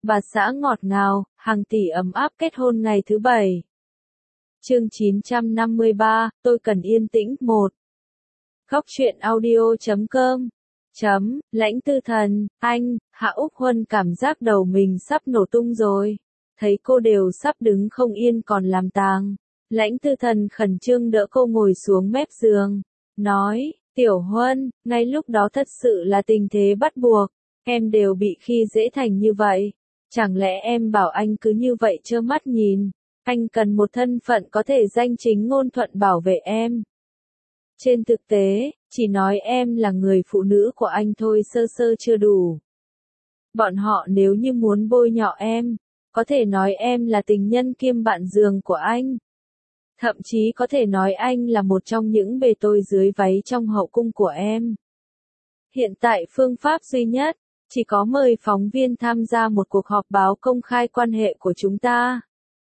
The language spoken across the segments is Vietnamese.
bà xã ngọt ngào, hàng tỷ ấm áp kết hôn ngày thứ 7. Chương 953, tôi cần yên tĩnh 1. Góc truyện audio.com Lãnh Tư Thần, anh, Hạ Úc Huân cảm giác đầu mình sắp nổ tung rồi. Thấy cô đều sắp đứng không yên còn làm tàng. Lãnh Tư Thần khẩn trương đỡ cô ngồi xuống mép giường. Nói, Tiểu Huân, ngay lúc đó thật sự là tình thế bắt buộc. Em đều bị khi dễ thành như vậy. Chẳng lẽ em bảo anh cứ như vậy trơ mắt nhìn. Anh cần một thân phận có thể danh chính ngôn thuận bảo vệ em. Trên thực tế, chỉ nói em là người phụ nữ của anh thôi sơ sơ chưa đủ. Bọn họ nếu như muốn bôi nhọ em, có thể nói em là tình nhân kiêm bạn giường của anh. Thậm chí có thể nói anh là một trong những bề tôi dưới váy trong hậu cung của em. Hiện tại phương pháp duy nhất, chỉ có mời phóng viên tham gia một cuộc họp báo công khai quan hệ của chúng ta.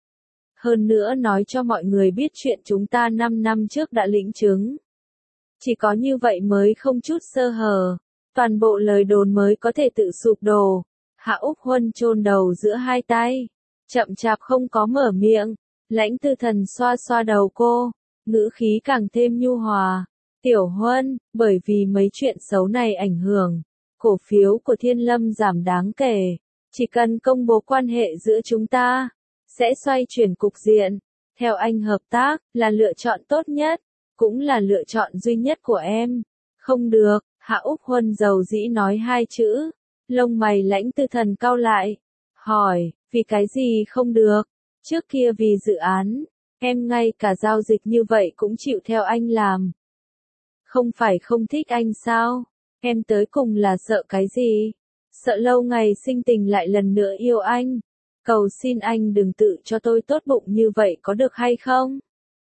Hơn nữa nói cho mọi người biết chuyện chúng ta 5 năm trước đã lĩnh chứng. Chỉ có như vậy mới không chút sơ hở, toàn bộ lời đồn mới có thể tự sụp đổ. Hạ Úc Huân chôn đầu giữa hai tay, chậm chạp không có mở miệng. Lãnh Tư Thần xoa xoa đầu cô, ngữ khí càng thêm nhu hòa. Tiểu Huân, bởi vì mấy chuyện xấu này ảnh hưởng, cổ phiếu của Thiên Lâm giảm đáng kể. Chỉ cần công bố quan hệ giữa chúng ta, sẽ xoay chuyển cục diện. Theo anh hợp tác, là lựa chọn tốt nhất, cũng là lựa chọn duy nhất của em. Không được, Hạ Úc Huân dầu dĩ nói hai chữ. Lông mày Lãnh Tư Thần cau lại. Hỏi, vì cái gì không được? Trước kia vì dự án, em ngay cả giao dịch như vậy cũng chịu theo anh làm. Không phải không thích anh sao? Em tới cùng là sợ cái gì? Sợ lâu ngày sinh tình lại lần nữa yêu anh. Cầu xin anh đừng tự cho tôi tốt bụng như vậy có được hay không?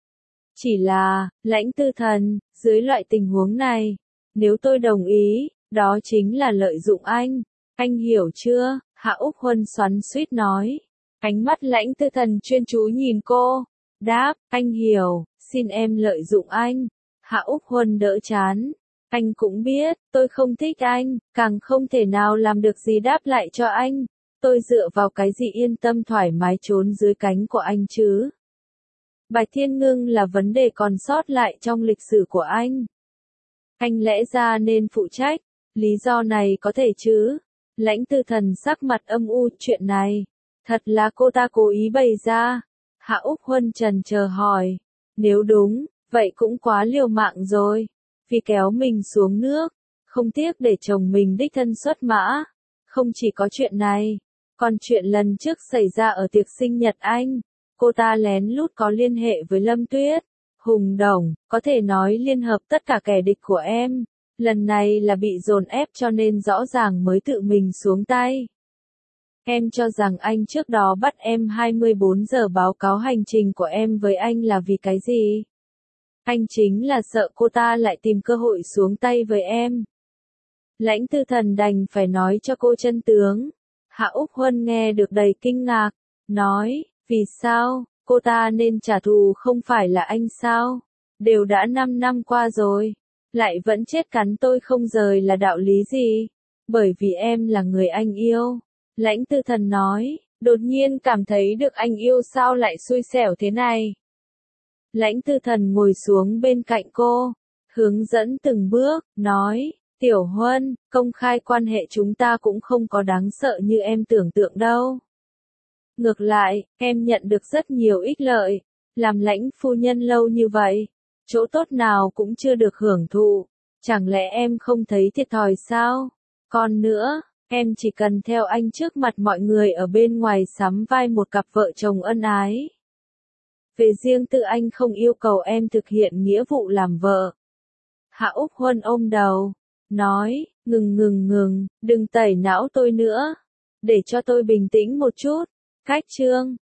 Chỉ là, Lãnh Tư Thần, dưới loại tình huống này, nếu tôi đồng ý, đó chính là lợi dụng anh. Anh hiểu chưa? Hạ Úc Huân xoắn xuýt nói. Ánh mắt Lãnh Tư Thần chuyên chú nhìn cô. Đáp, anh hiểu, xin em lợi dụng anh. Hạ Úc Huân đỡ chán. Anh cũng biết, tôi không thích anh, càng không thể nào làm được gì đáp lại cho anh. Tôi dựa vào cái gì yên tâm thoải mái trốn dưới cánh của anh chứ? Bạch Thiên Ngưng là vấn đề còn sót lại trong lịch sử của anh. Anh lẽ ra nên phụ trách, lý do này có thể chứ? Lãnh Tư Thần sắc mặt âm u, chuyện này, thật là cô ta cố ý bày ra. Hạ Úc Huân trần chờ hỏi, nếu đúng, vậy cũng quá liều mạng rồi. Vì kéo mình xuống nước, không tiếc để chồng mình đích thân xuất mã. Không chỉ có chuyện này, còn chuyện lần trước xảy ra ở tiệc sinh nhật anh. Cô ta lén lút có liên hệ với Lâm Tuyết, Hùng Đồng, có thể nói liên hợp tất cả kẻ địch của em. Lần này là bị dồn ép cho nên rõ ràng mới tự mình xuống tay. Em cho rằng anh trước đó bắt em 24 giờ báo cáo hành trình của em với anh là vì cái gì? Anh chính là sợ cô ta lại tìm cơ hội xuống tay với em. Lãnh Tư Thần đành phải nói cho cô chân tướng. Hạ Úc Huân nghe được đầy kinh ngạc, nói, vì sao, cô ta nên trả thù không phải là anh sao? Đều đã 5 năm qua rồi, lại vẫn chết cắn tôi không rời là đạo lý gì? Bởi vì em là người anh yêu. Lãnh Tư Thần nói, đột nhiên cảm thấy được anh yêu sao lại xui xẻo thế này. Lãnh Tư Thần ngồi xuống bên cạnh cô, hướng dẫn từng bước, nói, Tiểu Huân, công khai quan hệ chúng ta cũng không có đáng sợ như em tưởng tượng đâu. Ngược lại, em nhận được rất nhiều ích lợi, làm lãnh phu nhân lâu như vậy, chỗ tốt nào cũng chưa được hưởng thụ, chẳng lẽ em không thấy thiệt thòi sao? Còn nữa, em chỉ cần theo anh trước mặt mọi người ở bên ngoài sắm vai một cặp vợ chồng ân ái. Về riêng tư anh không yêu cầu em thực hiện nghĩa vụ làm vợ. Hạ Úc Huân ôm đầu, nói, ngừng, đừng tẩy não tôi nữa, để cho tôi bình tĩnh một chút. Cách chương